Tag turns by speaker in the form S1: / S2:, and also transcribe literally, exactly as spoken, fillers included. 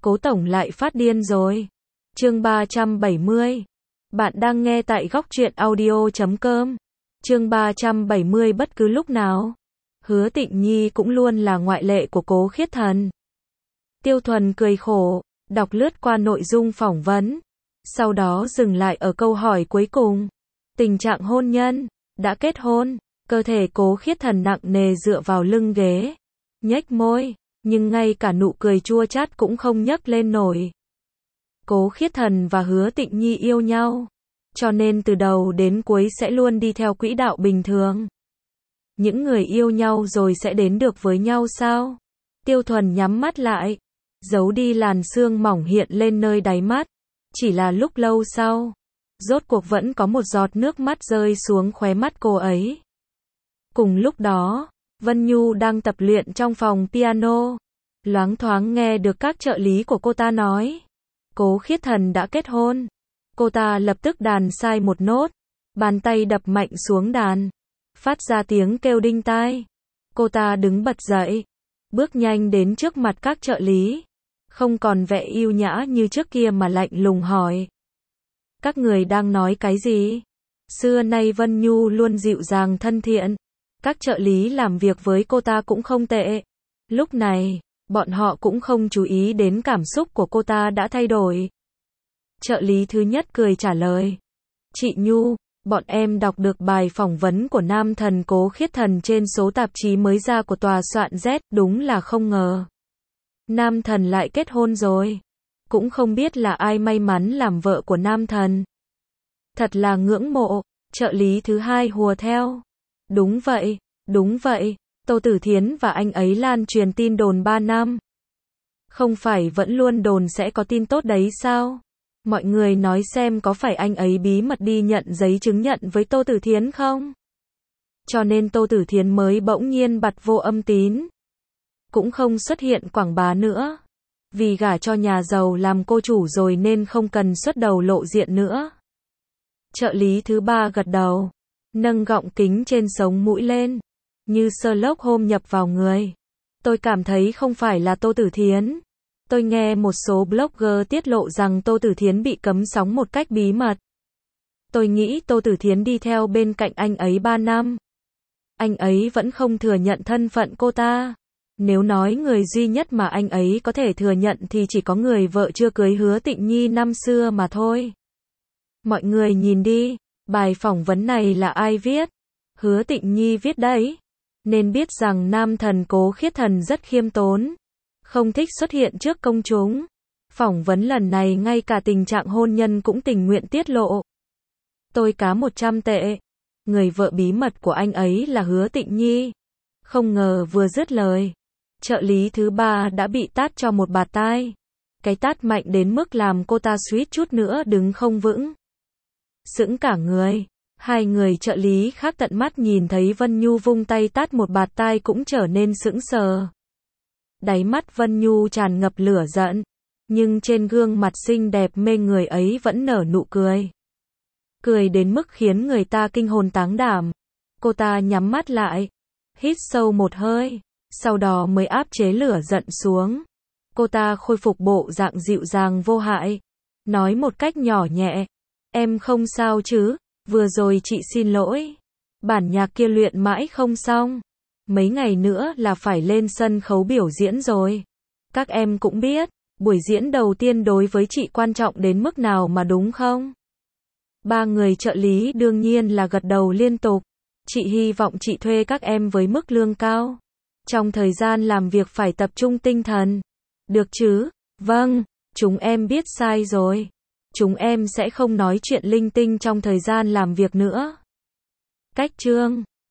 S1: Cố tổng lại phát điên rồi. Chương ba trăm bảy mươi. Bạn đang nghe tại góc truyện audio chấm com. Chương ba trăm bảy mươi bất cứ lúc nào. Hứa Tịnh Nhi cũng luôn là ngoại lệ của Cố Khiết Thần. Tiêu Thuần cười khổ, đọc lướt qua nội dung phỏng vấn. Sau đó dừng lại ở câu hỏi cuối cùng. Tình trạng hôn nhân, đã kết hôn, cơ thể Cố Khiết Thần nặng nề dựa vào lưng ghế. Nhếch môi, nhưng ngay cả nụ cười chua chát cũng không nhấc lên nổi. Cố Khiết Thần và Hứa Tịnh Nhi yêu nhau, cho nên từ đầu đến cuối sẽ luôn đi theo quỹ đạo bình thường. Những người yêu nhau rồi sẽ đến được với nhau sao? Tiêu Thuần nhắm mắt lại, giấu đi làn sương mỏng hiện lên nơi đáy mắt. Chỉ là lúc lâu sau, rốt cuộc vẫn có một giọt nước mắt rơi xuống khóe mắt cô ấy. Cùng lúc đó, Vân Nhu đang tập luyện trong phòng piano, loáng thoáng nghe được các trợ lý của cô ta nói, Cố Khiết Thần đã kết hôn. Cô ta lập tức đàn sai một nốt, bàn tay đập mạnh xuống đàn, phát ra tiếng kêu đinh tai. Cô ta đứng bật dậy, bước nhanh đến trước mặt các trợ lý, không còn vẻ yêu nhã như trước kia mà lạnh lùng hỏi. Các người đang nói cái gì? Xưa nay Vân Nhu luôn dịu dàng thân thiện, các trợ lý làm việc với cô ta cũng không tệ. Lúc này, bọn họ cũng không chú ý đến cảm xúc của cô ta đã thay đổi. Trợ lý thứ nhất cười trả lời. Chị Nhu, bọn em đọc được bài phỏng vấn của nam thần Cố Khiết Thần trên số tạp chí mới ra của tòa soạn Z, đúng là không ngờ. Nam thần lại kết hôn rồi. Cũng không biết là ai may mắn làm vợ của nam thần. Thật là ngưỡng mộ, trợ lý thứ hai hùa theo. Đúng vậy, đúng vậy, Tô Tử Thiến và anh ấy lan truyền tin đồn ba năm. Không phải vẫn luôn đồn sẽ có tin tốt đấy sao? Mọi người nói xem có phải anh ấy bí mật đi nhận giấy chứng nhận với Tô Tử Thiến không? Cho nên Tô Tử Thiến mới bỗng nhiên bặt vô âm tín. Cũng không xuất hiện quảng bá nữa. Vì gả cho nhà giàu làm cô chủ rồi nên không cần xuất đầu lộ diện nữa. Trợ lý thứ ba gật đầu, nâng gọng kính trên sống mũi lên, như Sherlock Holmes nhập vào người. Tôi cảm thấy không phải là Tô Tử Thiến. Tôi nghe một số blogger tiết lộ rằng Tô Tử Thiến bị cấm sóng một cách bí mật. Tôi nghĩ Tô Tử Thiến đi theo bên cạnh anh ấy ba năm. Anh ấy vẫn không thừa nhận thân phận cô ta. Nếu nói người duy nhất mà anh ấy có thể thừa nhận thì chỉ có người vợ chưa cưới Hứa Tịnh Nhi năm xưa mà thôi. Mọi người nhìn đi, bài phỏng vấn này là ai viết? Hứa Tịnh Nhi viết đấy. Nên biết rằng nam thần Cố Khiết Thần rất khiêm tốn, không thích xuất hiện trước công chúng. Phỏng vấn lần này ngay cả tình trạng hôn nhân cũng tình nguyện tiết lộ. Tôi cá một trăm tệ. Người vợ bí mật của anh ấy là Hứa Tịnh Nhi. Không ngờ vừa dứt lời, trợ lý thứ ba đã bị tát cho một bạt tai. Cái tát mạnh đến mức làm cô ta suýt chút nữa đứng không vững. Sững cả người. Hai người trợ lý khác tận mắt nhìn thấy Vân Nhu vung tay tát một bạt tai cũng trở nên sững sờ. Đáy mắt Vân Nhu tràn ngập lửa giận, nhưng trên gương mặt xinh đẹp mê người ấy vẫn nở nụ cười. Cười đến mức khiến người ta kinh hồn táng đảm. Cô ta nhắm mắt lại, hít sâu một hơi, sau đó mới áp chế lửa giận xuống. Cô ta khôi phục bộ dạng dịu dàng vô hại, nói một cách nhỏ nhẹ, em không sao chứ, vừa rồi chị xin lỗi. Bản nhạc kia luyện mãi không xong. Mấy ngày nữa là phải lên sân khấu biểu diễn rồi. Các em cũng biết, buổi diễn đầu tiên đối với chị quan trọng đến mức nào mà đúng không? Ba người trợ lý đương nhiên là gật đầu liên tục. Chị hy vọng chị thuê các em với mức lương cao. Trong thời gian làm việc phải tập trung tinh thần. Được chứ? Vâng, chúng em biết sai rồi. Chúng em sẽ không nói chuyện linh tinh trong thời gian làm việc nữa. Cách chương